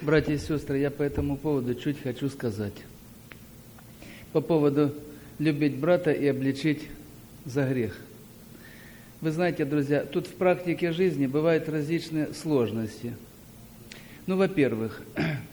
Братья и сестры, я по этому поводу чуть хочу сказать. По поводу любить брата и обличить за грех. Вы знаете, друзья, тут в практике жизни бывают различные сложности. Ну, во-первых,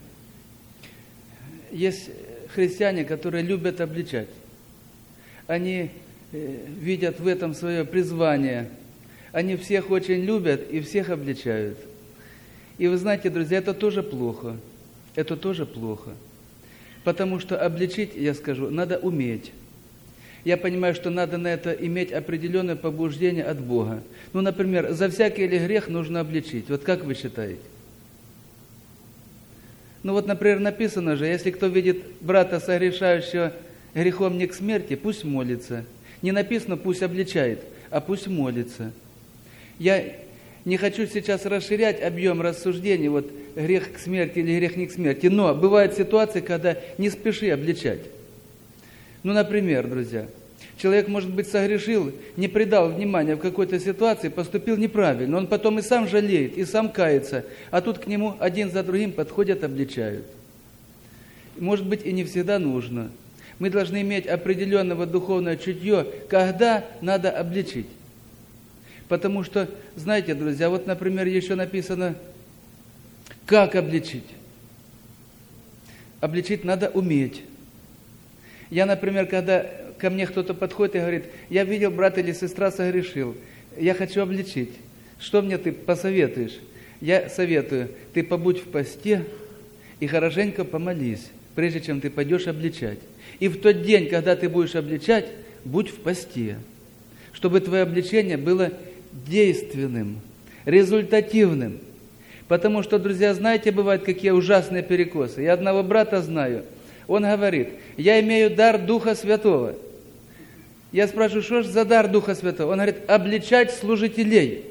есть христиане, которые любят обличать. Они видят в этом свое призвание. Они всех очень любят и всех обличают. И вы знаете, друзья, это тоже плохо. Это тоже плохо. Потому что обличить, я скажу, надо уметь. Я понимаю, что надо на это иметь определенное побуждение от Бога. Ну, например, за всякий ли грех нужно обличить? Вот как вы считаете? Ну вот, например, написано же, если кто видит брата, согрешающего грехом не к смерти, пусть молится. Не написано, пусть обличает, а пусть молится. Я не хочу сейчас расширять объем рассуждений, вот грех к смерти или грех не к смерти, но бывают ситуации, когда не спеши обличать. Ну, например, друзья, человек, может быть, согрешил, не придал внимания в какой-то ситуации, поступил неправильно, он потом и сам жалеет, и сам кается, а тут к нему один за другим подходят, обличают. Может быть, и не всегда нужно. Мы должны иметь определенного духовное чутье, когда надо обличить. Потому что, знаете, друзья, вот, например, еще написано, как обличить. Обличить надо уметь. Я, например, когда ко мне кто-то подходит и говорит, я видел, брат или сестра согрешил, я хочу обличить. Что мне ты посоветуешь? Я советую, ты побудь в посте и хорошенько помолись, прежде чем ты пойдешь обличать. И в тот день, когда ты будешь обличать, будь в посте, чтобы твое обличение было действенным, результативным. Потому что, друзья, знаете, бывают какие ужасные перекосы. Я одного брата знаю, он говорит, я имею дар Духа Святого. Я спрашиваю, что же за дар Духа Святого? Он говорит, обличать служителей.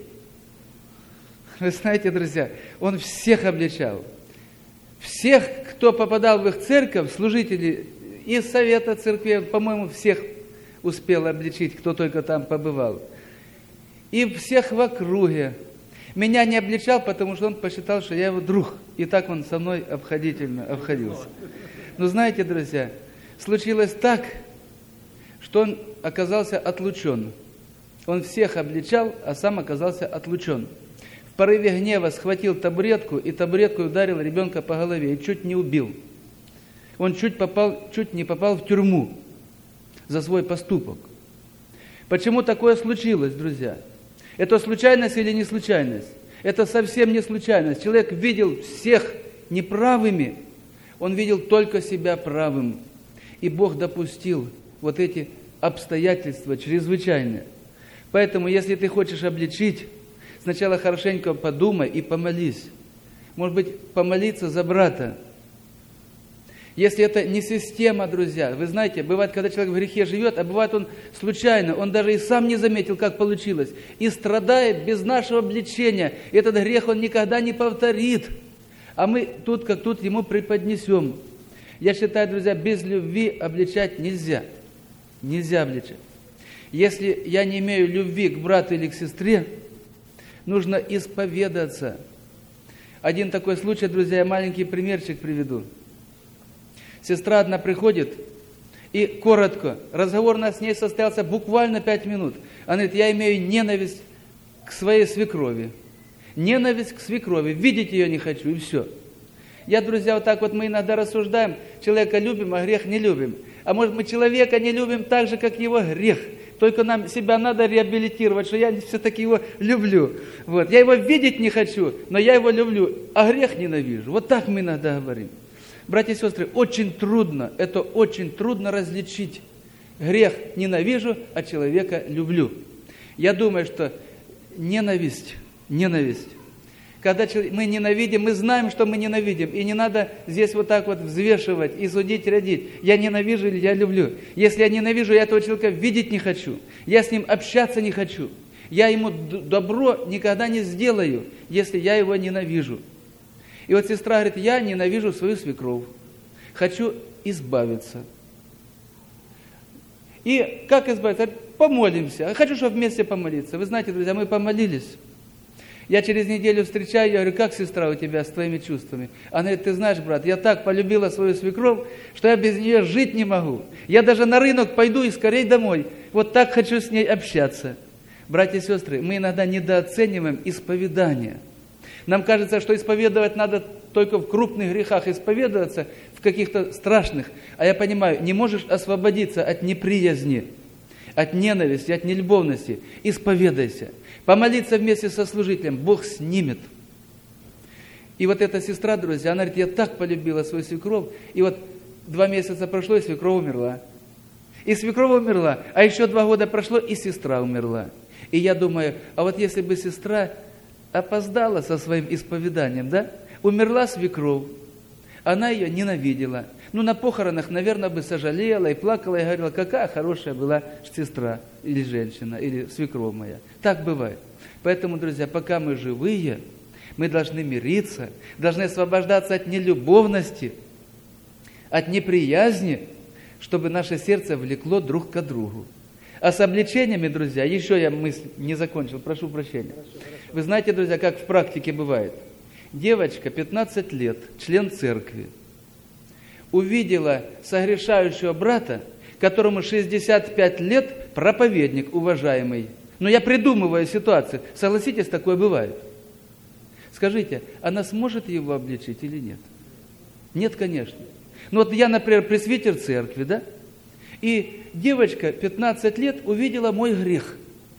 Вы знаете, друзья, он всех обличал. Всех, кто попадал в их церковь, служителей из совета церкви, по-моему, всех успел обличить, кто только там побывал. И всех в округе. Меня не обличал, потому что он посчитал, что я его друг. И так он со мной обходительно обходился. Но знаете, друзья, случилось так, что он оказался отлучен. Он всех обличал, а сам оказался отлучен. В порыве гнева схватил табуретку и табуреткой ударил ребенка по голове и чуть не убил. Он чуть не попал в тюрьму за свой поступок. Почему такое случилось, друзья? Это случайность или не случайность? Это совсем не случайность. Человек видел всех неправыми, он видел только себя правым. И Бог допустил вот эти обстоятельства чрезвычайные. Поэтому, если ты хочешь обличить, сначала хорошенько подумай и помолись. Может быть, помолиться за брата. Если это не система, друзья, вы знаете, бывает, когда человек в грехе живет, а бывает он случайно, он даже и сам не заметил, как получилось, и страдает без нашего обличения. Этот грех он никогда не повторит, а мы тут как тут ему преподнесем. Я считаю, друзья, без любви обличать нельзя. Нельзя обличать. Если я не имею любви к брату или к сестре, нужно исповедаться. Один такой случай, друзья, я маленький примерчик приведу. Сестра одна приходит, и коротко, разговор у нас с ней состоялся буквально 5 минут. Она говорит, я имею ненависть к своей свекрови. Ненависть к свекрови, видеть ее не хочу, и все. Я, друзья, вот так вот мы иногда рассуждаем, человека любим, а грех не любим. А может, мы человека не любим так же, как его грех. Только нам себя надо реабилитировать, что я все-таки его люблю. Вот. Я его видеть не хочу, но я его люблю, а грех ненавижу. Вот так мы иногда говорим. Братья и сестры, очень трудно различить. Грех ненавижу, а человека люблю. Я думаю, что ненависть. Когда мы ненавидим, мы знаем, что мы ненавидим. И не надо здесь вот так вот взвешивать и судить, рядить. Я ненавижу или я люблю. Если я ненавижу, я этого человека видеть не хочу. Я с ним общаться не хочу. Я ему добро никогда не сделаю, если я его ненавижу. И вот сестра говорит, я ненавижу свою свекровь, хочу избавиться. И как избавиться? Помолимся. Хочу, чтобы вместе помолиться. Вы знаете, друзья, мы помолились. Я через неделю встречаю, я говорю, как сестра у тебя с твоими чувствами? Она говорит, ты знаешь, брат, я так полюбила свою свекровь, что я без нее жить не могу. Я даже на рынок пойду и скорей домой. Вот так хочу с ней общаться. Братья и сестры, мы иногда недооцениваем исповедание. Нам кажется, что исповедовать надо только в крупных грехах, исповедоваться в каких-то страшных. А я понимаю, не можешь освободиться от неприязни, от ненависти, от нелюбовности. Исповедайся. Помолиться вместе со служителем, Бог снимет. И вот эта сестра, друзья, она говорит, я так полюбила свою свекровь, и вот 2 месяца прошло, и свекровь умерла. И свекровь умерла, а еще 2 года прошло, и сестра умерла. И я думаю, а вот если бы сестра опоздала со своим исповеданием, да, умерла свекровь, она ее ненавидела. Ну, на похоронах, наверное, бы сожалела и плакала, и говорила, какая хорошая была сестра, или женщина, или свекровь моя. Так бывает. Поэтому, друзья, пока мы живые, мы должны мириться, должны освобождаться от нелюбовности, от неприязни, чтобы наше сердце влекло друг к другу. А с обличениями, друзья, еще я мысль не закончил, прошу прощения. Вы знаете, друзья, как в практике бывает. Девочка, 15 лет, член церкви, увидела согрешающего брата, которому 65 лет, проповедник уважаемый. Но я придумываю ситуацию. Согласитесь, такое бывает. Скажите, она сможет его обличить или нет? Нет, конечно. Ну вот я, например, пресвитер церкви, да? И девочка 15 лет увидела мой грех.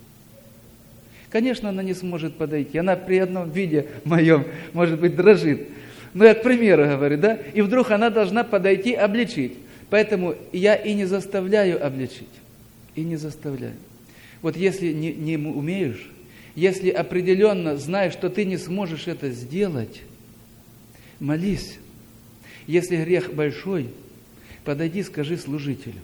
Конечно, она не сможет подойти. Она при одном виде моем, может быть, дрожит. Ну, я к примеру говорю, да? И вдруг она должна подойти, обличить. Поэтому я и не заставляю обличить. И не заставляю. Вот если не умеешь, если определенно знаешь, что ты не сможешь это сделать, молись. Если грех большой, подойди, скажи служителю.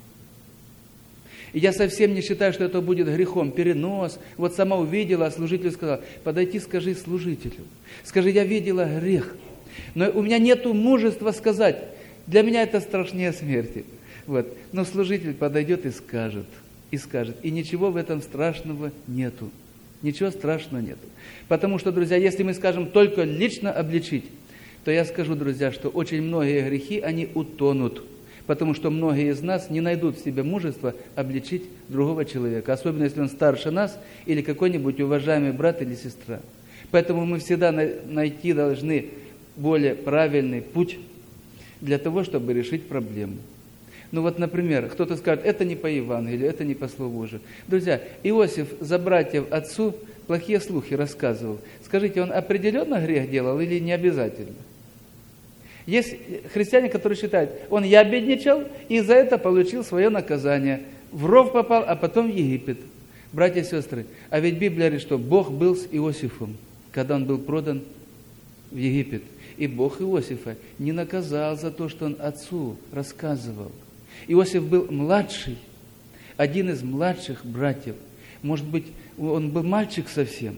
И я совсем не считаю, что это будет грехом. Перенос. Вот сама увидела, а служитель сказал, подойди, скажи служителю. Скажи, я видела грех. Но у меня нет мужества сказать. Для меня это страшнее смерти. Вот. Но служитель подойдет и скажет. И ничего в этом страшного нету. Ничего страшного нету. Потому что, друзья, если мы скажем только лично обличить, то я скажу, друзья, что очень многие грехи, они утонут. Потому что многие из нас не найдут в себе мужества обличить другого человека. Особенно, если он старше нас или какой-нибудь уважаемый брат или сестра. Поэтому мы всегда найти должны более правильный путь для того, чтобы решить проблему. Ну вот, например, кто-то скажет, это не по Евангелию, это не по Слову Божию. Друзья, Иосиф за братьев отцу плохие слухи рассказывал. Скажите, он определенно грех делал или не обязательно? Есть христиане, которые считают, он ябедничал и за это получил свое наказание. В ров попал, а потом в Египет. Братья и сестры, а ведь Библия говорит, что Бог был с Иосифом, когда он был продан в Египет. И Бог Иосифа не наказал за то, что он отцу рассказывал. Иосиф был младший, один из младших братьев. Может быть, он был мальчик совсем.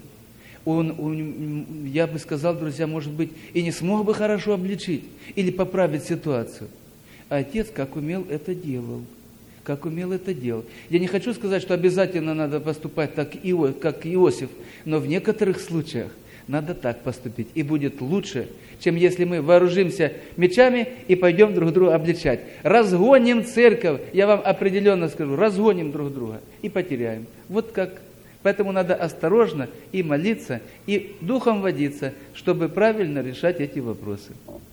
Я бы сказал, друзья, может быть, и не смог бы хорошо обличить или поправить ситуацию. А отец, как умел, это делал. Как умел это делал. Я не хочу сказать, что обязательно надо поступать так, как Иосиф, но в некоторых случаях надо так поступить. И будет лучше, чем если мы вооружимся мечами и пойдем друг друга обличать. Разгоним церковь, я вам определенно скажу, разгоним друг друга и потеряем. Вот как. Поэтому надо осторожно и молиться, и духом водиться, чтобы правильно решать эти вопросы.